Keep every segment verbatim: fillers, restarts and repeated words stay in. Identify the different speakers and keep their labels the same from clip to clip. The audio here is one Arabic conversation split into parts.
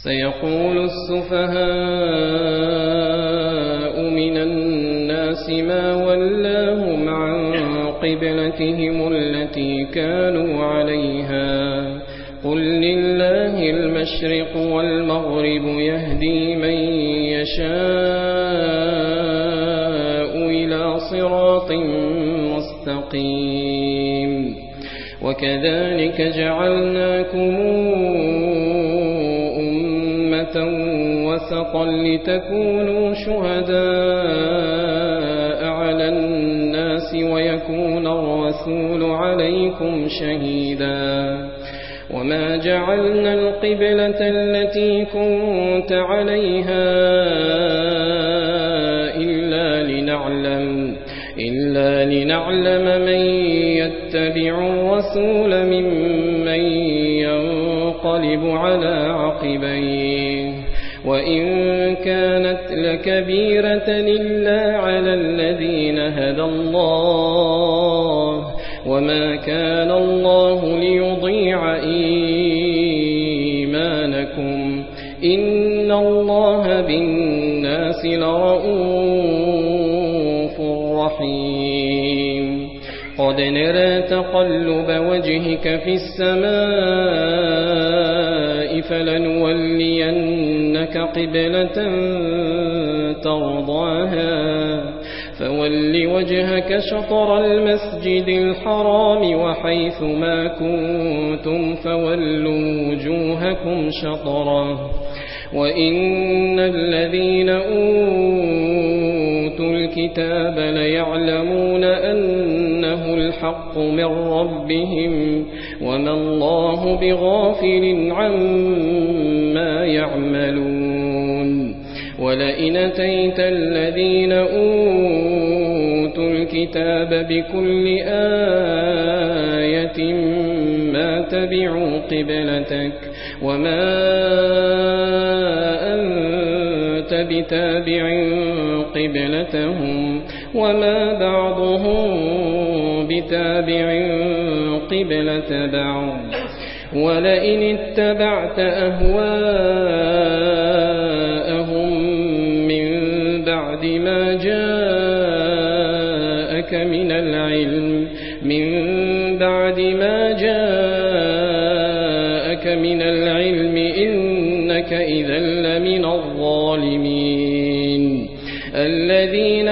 Speaker 1: سيقول السفهاء من الناس ما ولاهم عن قبلتهم التي كانوا عليها قل لله المشرق والمغرب يهدي من يشاء إلى صراط مستقيم وكذلك جعلناكم أمة وسطا لتكونوا شهداء على الناس ويكون الرسول عليكم شهيدا وما جعلنا القبلة التي كنت عليها إلا لنعلم إلا لنعلم من يتبع الرسول ممن ينقلب على عقبيه وإن كانت لكبيرة إلا على الذين هدى الله وما كان الله ليضيع إيمانكم إن الله بالناس لرؤوف رحيم قد نرى تقلب وجهك في السماء فلنولينك قبلة ترضاها فول وجهك شطر المسجد الحرام وحيث ما كنتم فولوا وجوهكم شطره وإن الذين أوتوا الكتاب ليعلمون أنه الحق من ربهم وما الله بغافل عما يعملون ولئن أتيت الذين أوتوا الكتاب بكل آية ما تبعوا قبلتك وما أنت بتابع قبلتهم وما بعضهم بتابع قبلة بعض ولئن اتبعت أهواءهم من بعد ما جاءك من العلم من بعد ما جاءك من العلم إنك إذا لمن الظالمين الذين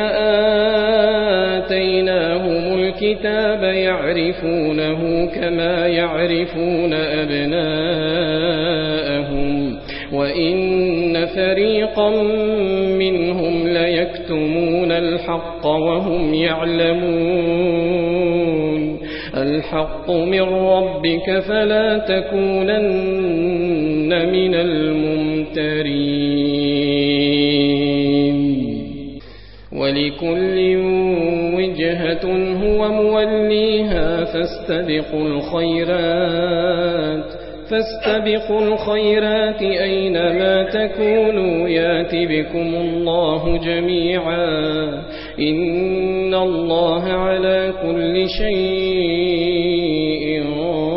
Speaker 1: آتيناهم الكتاب يعرفونه كما يعرفون أبناءهم وإن فريقا منهم ليكتمون الحق وهم يعلمون الحق من ربك فلا تكونن من الممترين ولكل وجهة هو موليها فاستبقوا الخيرات فاستبقوا الخيرات أينما تكونوا يات بكم الله جميعا إن الله على كل شيء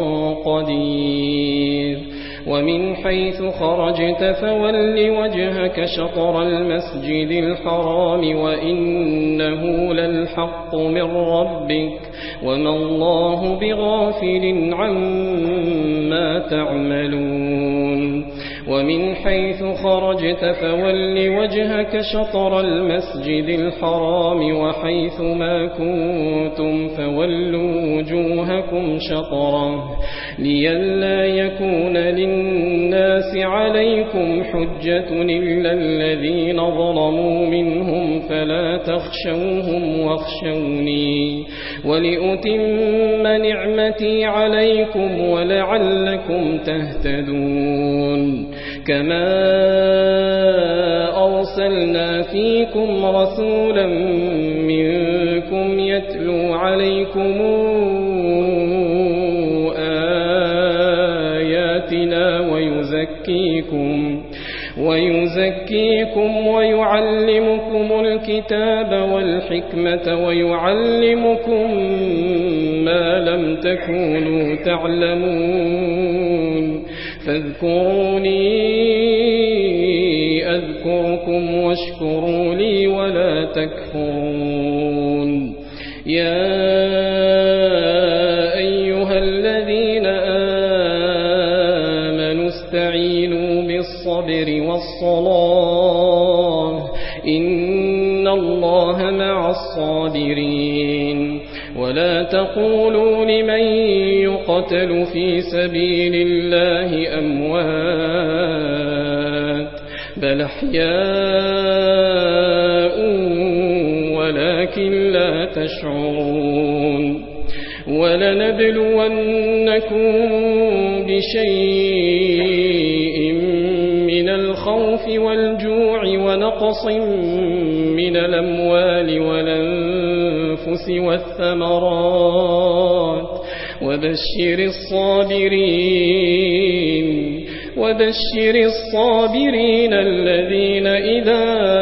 Speaker 1: قدير ومن حيث خرجت فول وجهك شطر المسجد الحرام وإنه للحق من ربك وما الله بغافل عما تعملون ومن حيث خرجت فول وجهك شطر المسجد الحرام وحيث ما كنتم فولوا وجوهكم شطره لئلا يكون للناس عليكم حجة إلا الذين ظلموا منهم فلا تخشوهم واخشوني ولأتم نعمتي عليكم ولعلكم تهتدون كما أرسلنا فيكم رسولا منكم يتلو عليكم آياتنا ويزكيكم ويزكيكم ويعلمكم الكتاب والحكمة ويعلمكم ما لم تكونوا تعلمون فاذكروني واشكروا لي ولا تكفرون. يا أيها الذين آمنوا استعينوا بالصبر والصلاة إن الله مع الصابرين. ولا تقولوا لمن يقتل في سبيل الله أموات بل أحياء ولكن لا تشعرون. ولنبلونكم بشيء من الخوف والجوع ونقص من الأموال والأنفس والثمرات وبشر الصابرين وبشر الصابرين الذين إذا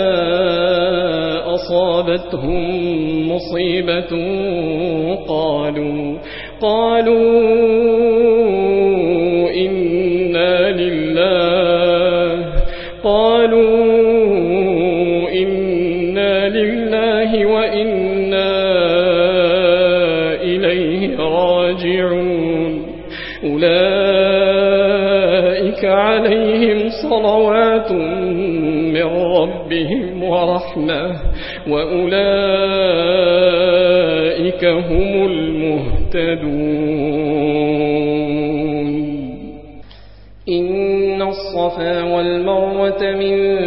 Speaker 1: أصابتهم مصيبة قالوا قالوا إنا لله قالوا إنا لله وإنا إليه راجعون. أولئك عليهم صلوات من ربهم ورحمة وأولئك هم المهتدون. إن الصفا والمروة من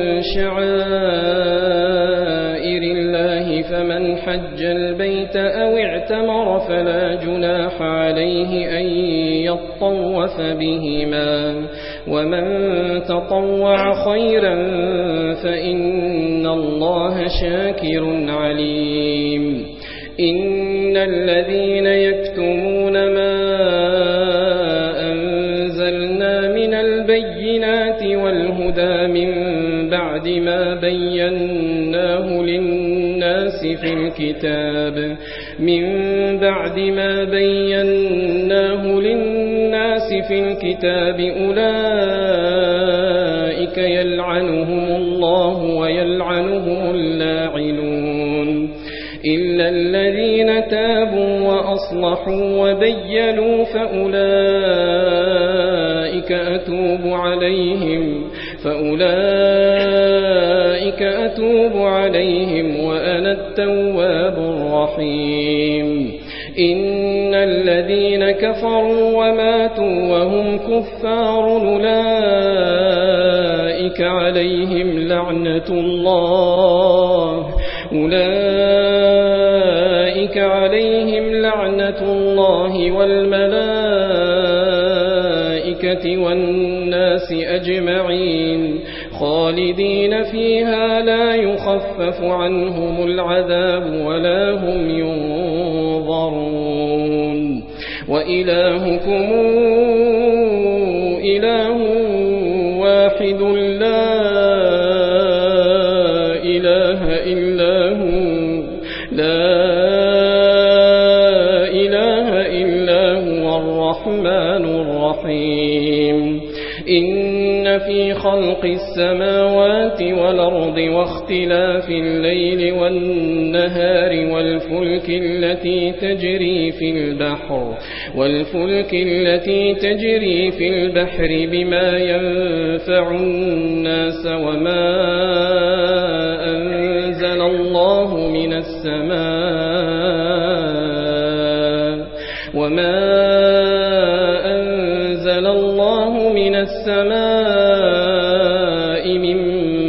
Speaker 1: شعائر الله فمن حج البيت أو اعتمر فلا جناح عليه أن يطوف بهما ومن تطوع خيرا فإن الله شاكر عليم. إن الذين يكتمون ما أنزلنا من البينات والهدى من بعد ما بيناه للناس في الكتاب من بعد ما بيناه للناس في الكتاب أولئك يلعنهم الله ويلعنهم اللاعنون إلا الذين تابوا وأصلحوا وبينوا فأولئك أتوب عليهم فأولئك أتوب عليهم وأنا التواب الرحيم. إن الذين كفروا وماتوا وهم كفار أولئك عليهم لعنة الله أولئك عليهم لعنة الله والملائكة والناس أجمعين خالدين فيها لا يخفف عنهم العذاب ولا هم ينظرون. وإلهكم إله واحد لا إله إلا هو لا إله إلا هو الرحمن الرحيم. إن في خلق السماوات والأرض واختلاف الليل والنهار والفلك التي تجري في البحر والفلك التي تجري في البحر بما ينفع الناس وما أنزل الله من السماء وما أنزل الله من السماء من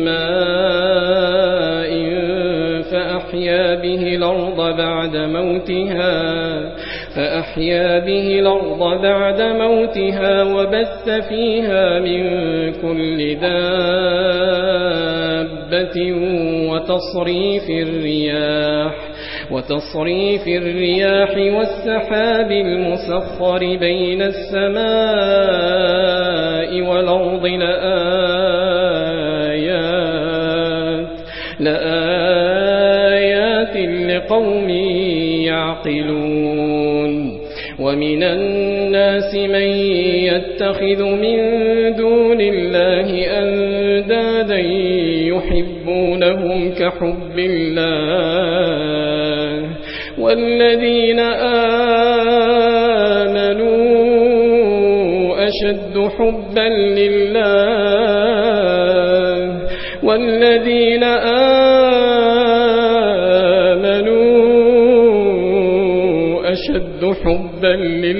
Speaker 1: ماء فأحيا به الأرض بعد موتها فأحيا به الأرض بعد موتها وبث فيها من كل دابة وتصريف الرياح وتصريف الرياح والسحاب المسخر بين السماء والأرض لآيات لآيات لقوم يعقلون. ومن الناس من يتخذ من دون الله أندادا أندادا يحبونهم كحب الله والذين آمنوا أشد حبا لله والذين آمنوا أشد حبا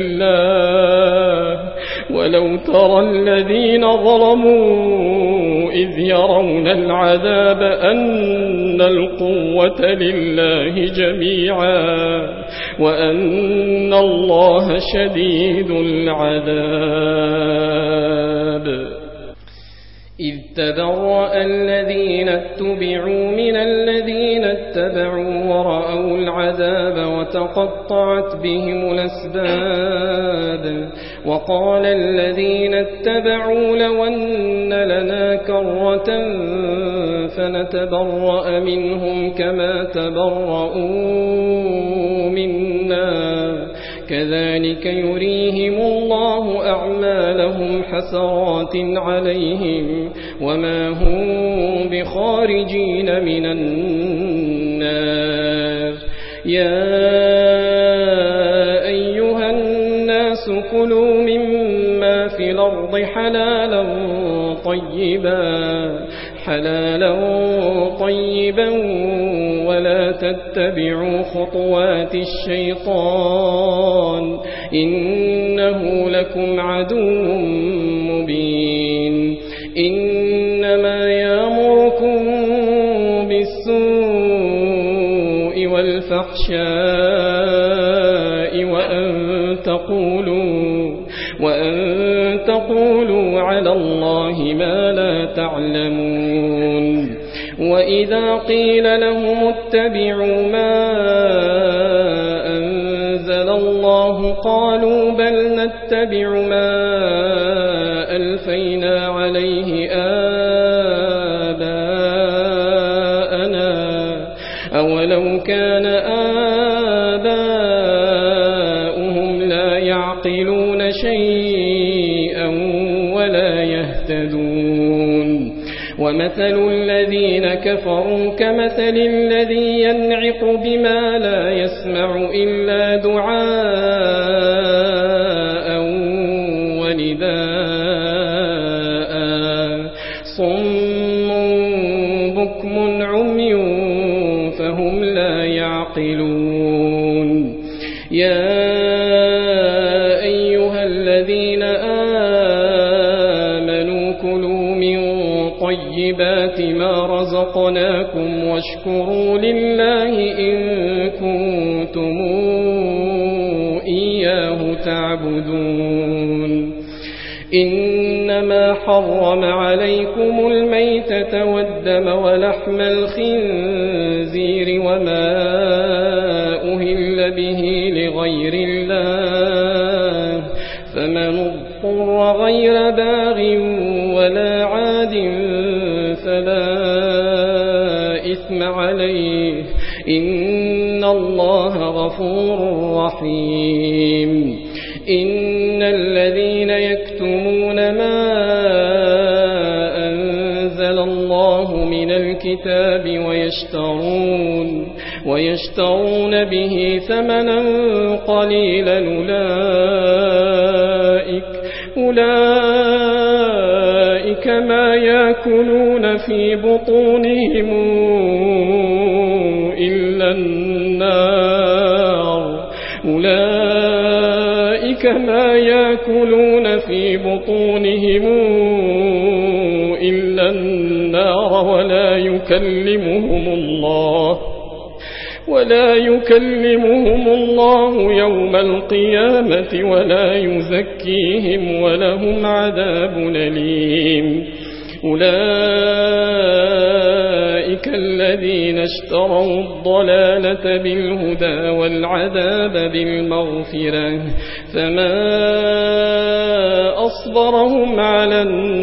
Speaker 1: لله ولو ترى الذين ظلموا إذ يرون العذاب أن القوة لله جميعا وأن الله شديد العذاب إذ تبرأ الذين اتبعوا من الذين اتبعوا ورأوا العذاب وتقطعت بهم الأسباب وقال الذين اتبعوا لو أن لنا كرة فنتبرأ منهم كما تبرؤوا منا كذلك يريهم الله أعمالهم حسرات عليهم وما هم بخارجين من النار يا أيها الناس كلوا مما في الأرض حلالا طيبا حلالا طيبا ولا تتبعوا خطوات الشيطان إنه لكم عدو مبين إنما يأمركم بالسوء والفحشاء وأن تقولوا وأن تقولوا على الله ما لا تعلمون وإذا قيل لهم اتبعوا ما أنزل الله قالوا بل نتبع ما ألفينا عليه آباءنا أولو كان آباؤهم لا يعقلون شيئا ولا يهتدون ومثل الذين كفروا كمثل الذي ينعق بما لا يسمع إلا دعاء ونداء صم بكم عمي فهم لا يعقلون يا أيها الذين آمنوا كلوا من طيبات ما رزقناكم واشكروا لله إن كنتم إياه تعبدون إنما حرم عليكم الميتة والدم ولحم الخنزير وما أهل به لغير الله فمن اضطر غير باغ ولا عاد فلا إثم عليه إن الله غفور رحيم إن الذين يكتمون ما أنزل الله من الكتاب ويشترون ويشترون به ثمنا قليلا أولئك أولئك ما يأكلون في بطونهم إلا النار أولئك ما يأكلون في بطونهم إلا النار ولا يكلمهم الله ولا يكلمهم الله يوم القيامة ولا يزكيهم ولهم عذاب أليم أولئك الذين اشتروا الضلالة بالهدى والعذاب بالمغفرة فما أصبرهم على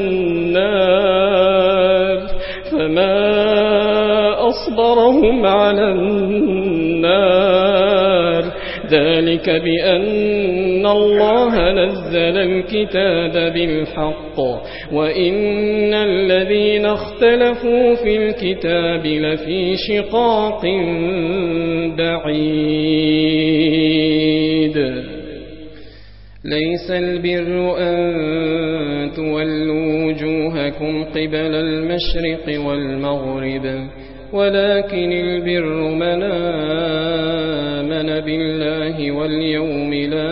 Speaker 1: النار فما أصبرهم على النار ذلك بأن الله نزل الكتاب بالحق وإن الذين اختلفوا في الكتاب لفي شقاق بعيد ليس البر أن تولوا وجوهكم قبل المشرق والمغرب ولكن البر من آمن بالله واليوم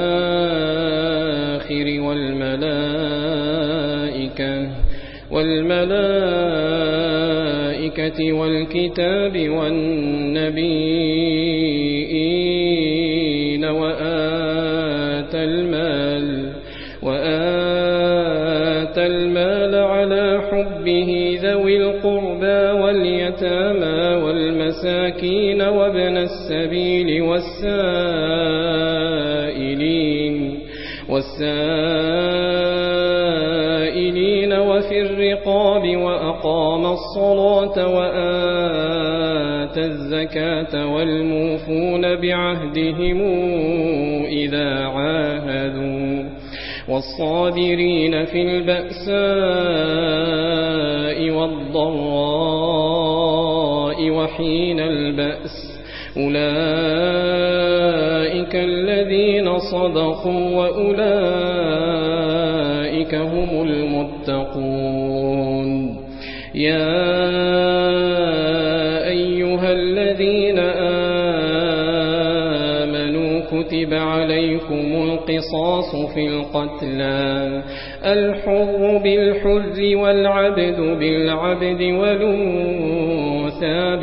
Speaker 1: الآخر والملائكة والملائكة والكتاب والنبيين وآتى المال وآتى المال على حبه ذوي القربى واليتامى والمساكين وابن السبيل والسائلين والسائلين وفي الرقاب وأقام الصلاة وآتى الزكاة والموفون بعهدهم إذا عاهدوا والصابرين في البأساء والضراء وحين البأس أولئك الذين صدقوا وأولئك هم المتقون يا أيها الذين آمنوا كتب عليكم القصاص في القتلى الحر بالحر والعبد بالعبد والأنثى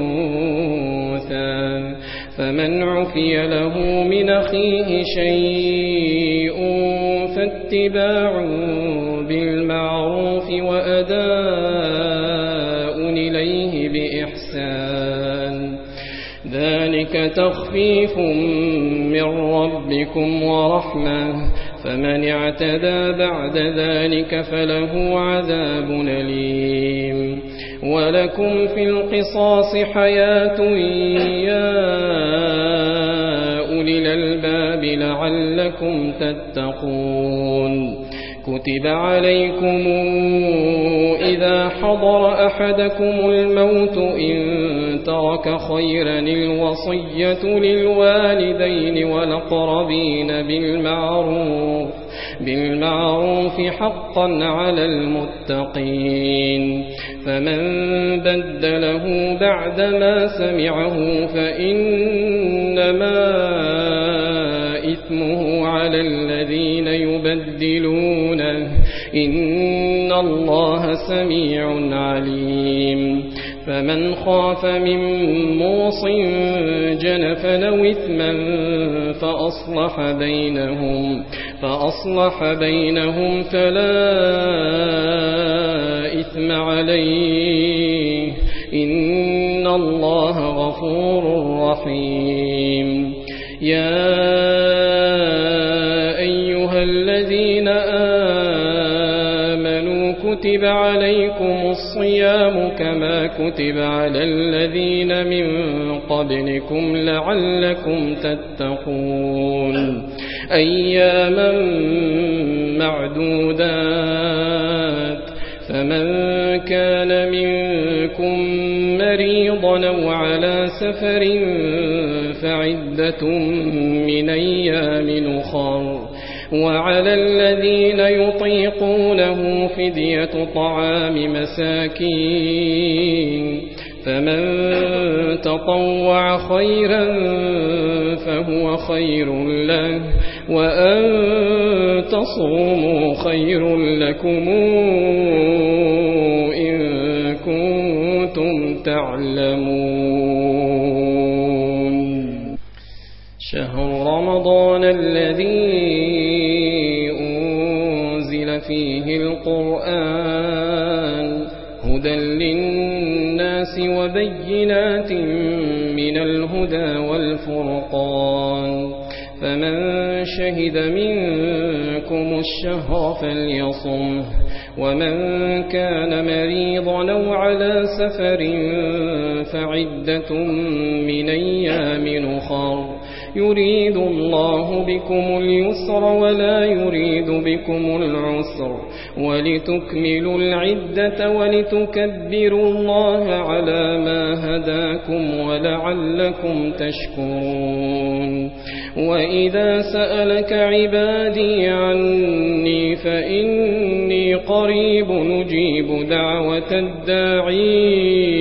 Speaker 1: بالأنثى فمن عفي له من أخيه شيء فاتباع بالمعروف وأداء إليه بإحسان ذلك تخفيف من ربكم ورحمة فمن اعتدى بعد ذلك فله عذاب أليم ولكم في القصاص حياة يا أولي الألباب لعلكم تتقون كتب عليكم إذا حضر أحدكم الموت إن ترك خيرا الوصية للوالدين والأقربين بالمعروف بالمعروف حقا على المتقين فمن بدله بعدما سمعه فإنما إثمه على الذين يبدلونه إن الله سميع عليم فمن خاف من موص جنفا أو إثما فأصلح بينهم فأصلح بينهم فلا إثم عليه إن الله غفور رحيم يا أيها الذين آمنوا كتب عليكم الصيام كما كتب على الذين من قبلكم لعلكم تتقون أياما معدودات فمن كان منكم مريضا أو على سفر فعدة من أيام أخر وعلى الذين يطيقونه فدية طعام مساكين فمن تطوع خيرا فهو خير له وأن تصوموا خير لكم إن كنتم تعلمون شهر رمضان الذي أنزل فيه القرآن هدى للناس وبينات من الهدى والفرقان فمن شهد منكم الشهر فليصمه ومن كان مريضا أو على سفر فعدة من أيام أخر يريد الله بكم اليسر ولا يريد بكم العسر ولتكملوا العدة ولتكبروا الله على ما هداكم ولعلكم تشكرون وإذا سألك عبادي عني فإني قريب نجيب دعوة الداعي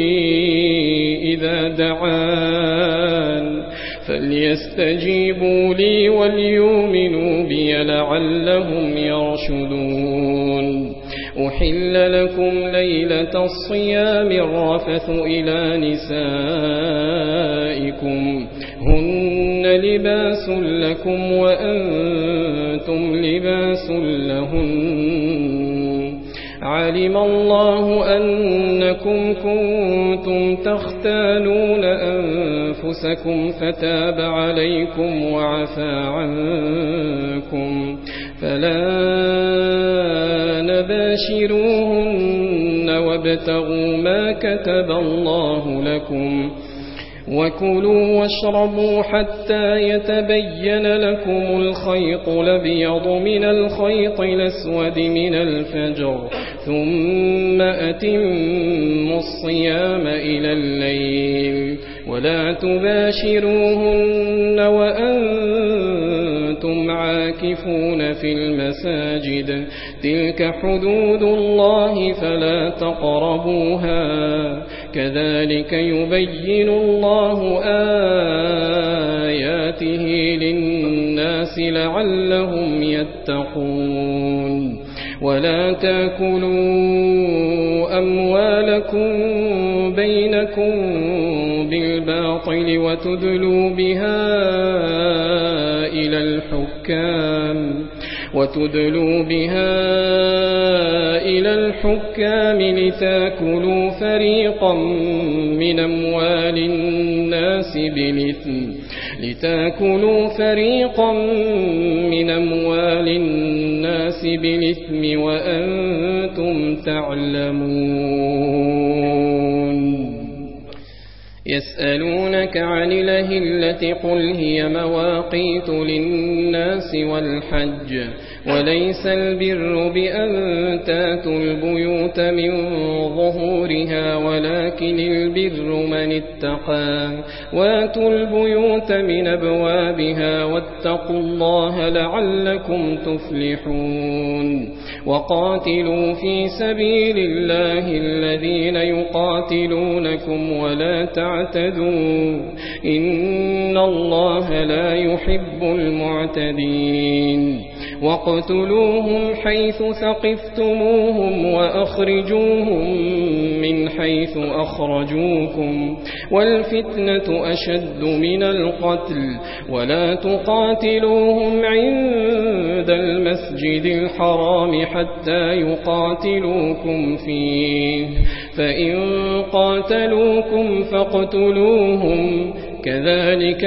Speaker 1: إذا دعان فليستجيبوا لي وليؤمنوا بي لعلهم يرشدون أحل لكم ليلة الصيام الرفث إلى نسائكم هن لباس لكم وأنتم لباس لهن علم الله أنكم كنتم تختانون أنفسكم فتاب عليكم وعفى عنكم فالآن باشروهن وابتغوا ما كتب الله لكم وكلوا واشربوا حتى يتبين لكم الخيط الأبيض من الخيط الأسود من الفجر ثم أتموا الصيام إلى الليل ولا تباشروهن وأنتم عاكفون في المساجد تلك حدود الله فلا تقربوها كذلك يبين الله آياته للناس لعلهم يتقون ولا تأكلوا أموالكم بينكم بالباطل وتدلوا بها إلى الحكام وتدلوا بها إلى الحكام لتأكلوا فريقا من أموال الناس بالإثم لتأكلوا فريقا من أموال الناس بالإثم وأنتم تعلمون يسألونك عن الأهلة قل هي مواقيت للناس والحج وليس البر بأن تاتوا البيوت من ظهورها ولكن البر من اتقى واتوا البيوت من أبوابها واتقوا الله لعلكم تفلحون وقاتلوا في سبيل الله الذين يقاتلونكم ولا تعتدوا إن الله لا يحب المعتدين واقتلوهم حيث ثقفتموهم وأخرجوهم من حيث أخرجوكم والفتنة أشد من القتل ولا تقاتلوهم عند المسجد الحرام حتى يقاتلوكم فيه فإن قاتلوكم فاقتلوهم كذلك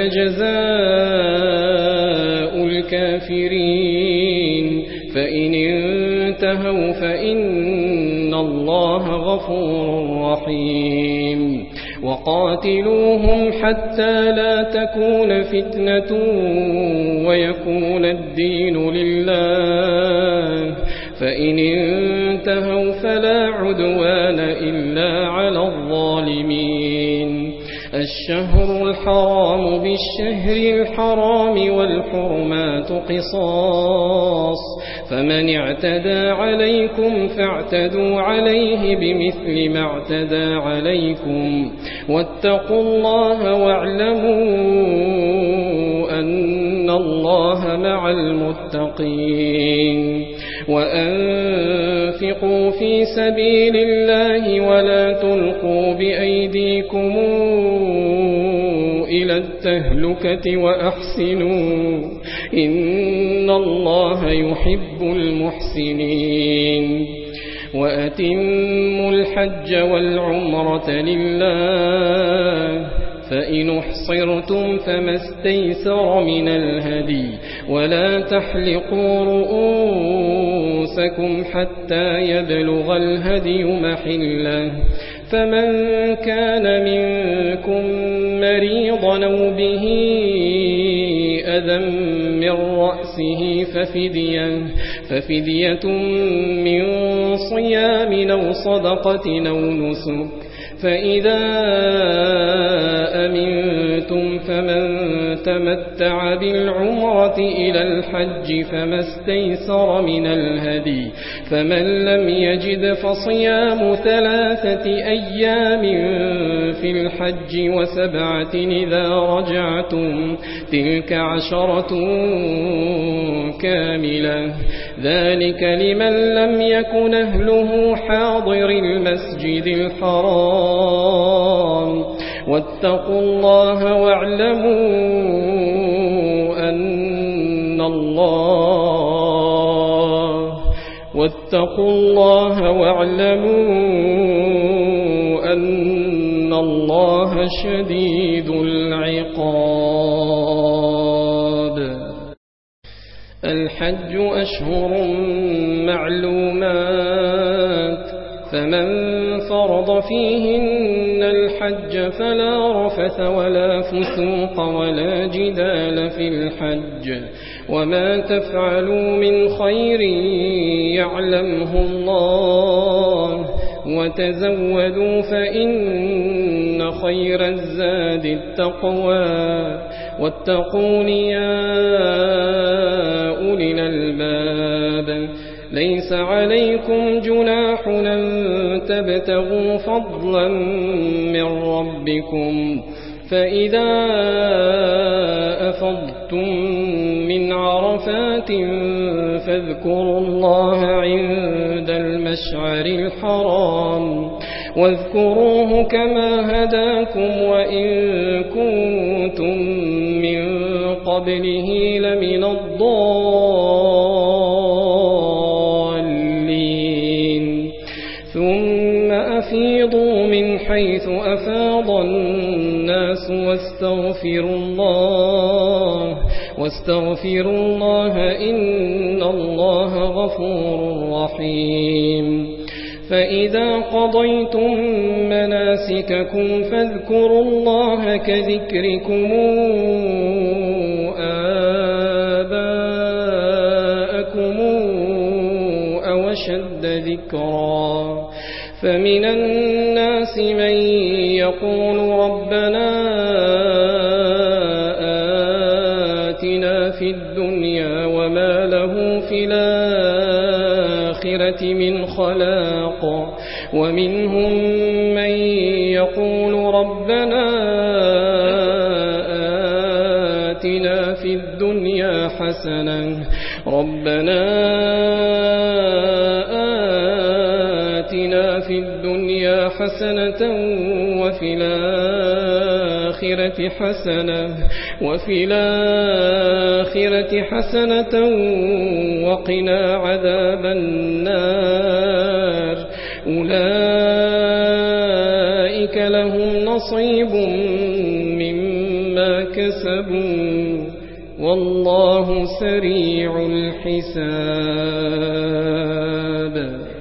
Speaker 1: جزاء الكافرين فإن انتهوا فإن الله غفور رحيم وقاتلوهم حتى لا تكون فتنة ويكون الدين لله فإن انتهوا فلا عدوان إلا على الظالمين الشهر الحرام بالشهر الحرام والحرمات قصاص فمن اعتدى عليكم فاعتدوا عليه بمثل ما اعتدى عليكم واتقوا الله واعلموا أن الله مع المتقين وأنفقوا في سبيل الله ولا تلقوا بأيديكم إلى التهلكة وأحسنوا إن الله يحب المحسنين وأتموا الحج والعمرة لله فإن احصرتم فما استيسر من الهدي ولا تحلقوا رؤوسكم حتى يبلغ الهدي محله فمن كان منكم مريضا أو به أذى من رأسه ففدية, ففدية من صيام أو صدقة أو نسك. فإذا أمنتم فمن تمتع بالعمرة إلى الحج فما استيسر من الهدي، فمن لم يجد فصيام ثلاثة أيام في الحج وسبعة إذا رجعتم تلك عشرة كاملة، ذلك لمن لم يكن أهله حاضر المسجد الحرام. واتقوا الله واعلموا أن الله واتقوا الله واعلموا أن الله شديد العقاب. الحج أشهر معلومات، فمن فرض فيهن الحج فلا رفث ولا فسوق ولا جدال في الحج، وما تفعلوا من خير يعلمه الله، وتزودوا فإن خير الزاد التقوى، واتقون يا أولي الألباب. ليس عليكم جناح أن تبتغوا فضلا من ربكم، فإذا أفضتم من عرفات فاذكروا الله عند المشعر الحرام، واذكروه كما هداكم وإن كنتم من قبله لمن الضالين. ثم أفيضوا من حيث أفاض الناس واستغفروا الله واستغفروا الله إن الله غفور رحيم. فإذا قضيتم مناسككم فاذكروا الله كذكركم آباءكم أو أشد ذكرا. فمن الناس من يقول ربنا آتنا في الدنيا وما له في الآخرة من خلاق، ومنهم من يقول ربنا آتنا في الدنيا حسنة ربنا آتنا في الدنيا حسنة وفي الآخرة حسنة وفي الآخرة حسنة وقنا عذاب النار. أولئك لهم نصيب مما كسبوا والله سريع الحساب.